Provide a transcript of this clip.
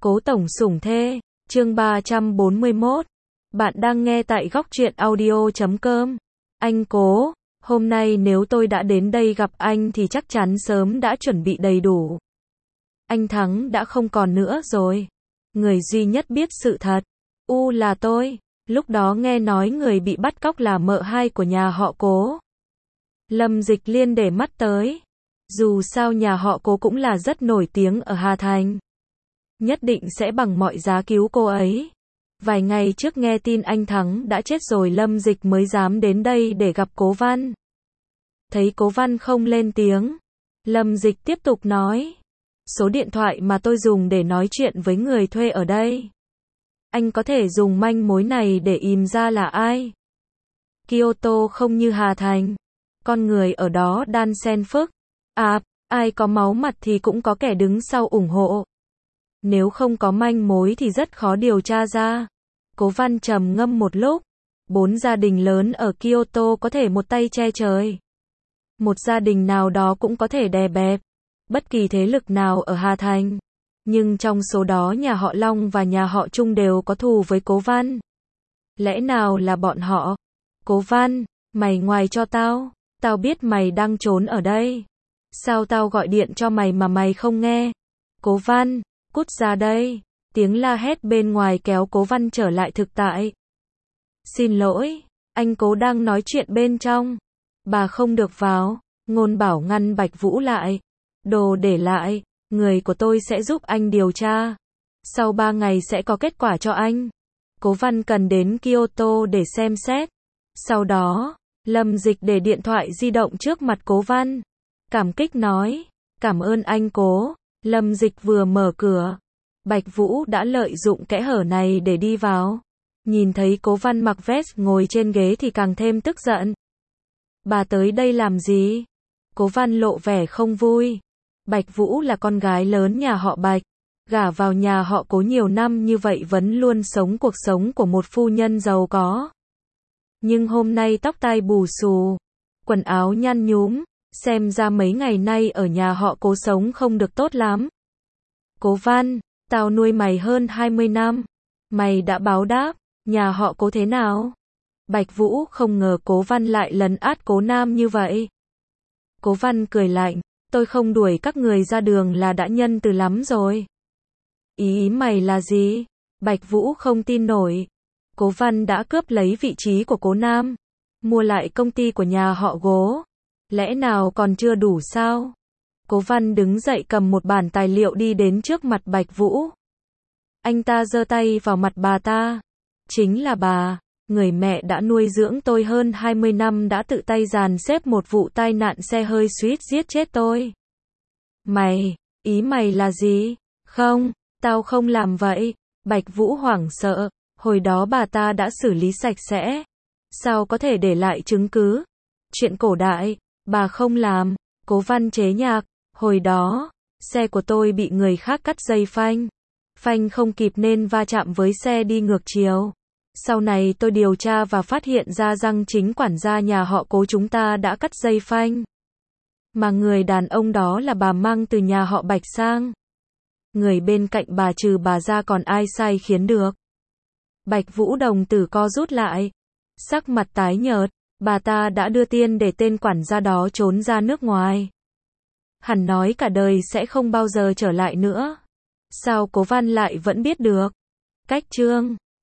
Cố tổng sủng thê, chương 341. Bạn đang nghe tại góc truyện audio.com. Anh Cố, hôm nay nếu tôi đã đến đây gặp anh thì chắc chắn sớm đã chuẩn bị đầy đủ. Anh Thắng đã không còn nữa rồi. Người duy nhất biết sự thật, là tôi. Lúc đó nghe nói người bị bắt cóc là mợ hai của nhà họ Cố. Lâm Dịch Liên để mắt tới. Dù sao nhà họ Cố cũng là rất nổi tiếng ở Hà Thành. Nhất định sẽ bằng mọi giá cứu cô ấy. Vài ngày trước nghe tin anh Thắng đã chết rồi Lâm Dịch mới dám đến đây để gặp Cố Văn. Thấy Cố Văn không lên tiếng, Lâm Dịch tiếp tục nói. Số điện thoại mà tôi dùng để nói chuyện với người thuê ở đây. Anh có thể dùng manh mối này để tìm ra là ai. Kyoto không như Hà Thành. Con người ở đó đan xen phức tạp, ai có máu mặt thì cũng có kẻ đứng sau ủng hộ. Nếu không có manh mối thì rất khó điều tra ra. Cố Văn trầm ngâm một lúc. 4 gia đình lớn ở Kyoto có thể một tay che trời. Một gia đình nào đó cũng có thể đè bẹp bất kỳ thế lực nào ở Hà Thành. Nhưng trong số đó nhà họ Long và nhà họ Trung đều có thù với Cố Văn. Lẽ nào là bọn họ? Cố Văn, mày ngoài cho tao. Tao biết mày đang trốn ở đây. Sao tao gọi điện cho mày mà mày không nghe? Cố Văn, cút ra đây. Tiếng la hét bên ngoài kéo Cố Văn trở lại thực tại. Xin lỗi, anh Cố đang nói chuyện bên trong. Bà không được vào. Ngôn Bảo ngăn Bạch Vũ lại. Đồ để lại, người của tôi sẽ giúp anh điều tra. Sau 3 ngày sẽ có kết quả cho anh. Cố Văn cần đến Kyoto để xem xét. Sau đó, Lâm Dịch để điện thoại di động trước mặt Cố Văn. Cảm kích nói, cảm ơn anh Cố. Lâm Dịch vừa mở cửa. Bạch Vũ đã lợi dụng kẽ hở này để đi vào. Nhìn thấy Cố Văn mặc vest ngồi trên ghế thì càng thêm tức giận. Bà tới đây làm gì? Cố Văn lộ vẻ không vui. Bạch Vũ là con gái lớn nhà họ Bạch. Gả vào nhà họ Cố nhiều năm như vậy vẫn luôn sống cuộc sống của một phu nhân giàu có. Nhưng hôm nay tóc tai bù xù, quần áo nhăn nhúm, xem ra mấy ngày nay ở nhà họ Cố sống không được tốt lắm. Cố Văn, tao nuôi mày hơn 20 năm. Mày đã báo đáp, nhà họ Cố thế nào? Bạch Vũ không ngờ Cố Văn lại lấn át Cố Nam như vậy. Cố Văn cười lạnh, tôi không đuổi các người ra đường là đã nhân từ lắm rồi. Ý mày là gì? Bạch Vũ không tin nổi. Cố Văn đã cướp lấy vị trí của Cố Nam, mua lại công ty của nhà họ Cố. Lẽ nào còn chưa đủ sao? Cố Văn đứng dậy cầm một bản tài liệu đi đến trước mặt Bạch Vũ. Anh ta giơ tay vào mặt bà ta. Chính là bà, người mẹ đã nuôi dưỡng tôi hơn 20 năm đã tự tay dàn xếp một vụ tai nạn xe hơi suýt giết chết tôi. Mày, ý mày là gì? Không, tao không làm vậy. Bạch Vũ hoảng sợ, hồi đó bà ta đã xử lý sạch sẽ. Sao có thể để lại chứng cứ? Chuyện cổ đại, bà không làm. Cố Văn chế nhạc, hồi đó, xe của tôi bị người khác cắt dây phanh. Phanh không kịp nên va chạm với xe đi ngược chiều. Sau này tôi điều tra và phát hiện ra rằng chính quản gia nhà họ Cố chúng ta đã cắt dây phanh. Mà người đàn ông đó là bà mang từ nhà họ Bạch sang. Người bên cạnh bà trừ bà ra còn ai sai khiến được. Bạch Vũ đồng tử co rút lại. Sắc mặt tái nhợt, bà ta đã đưa tiền để tên quản gia đó trốn ra nước ngoài. Hẳn nói cả đời sẽ không bao giờ trở lại nữa. Sao Cố Văn lại vẫn biết được? Cách chương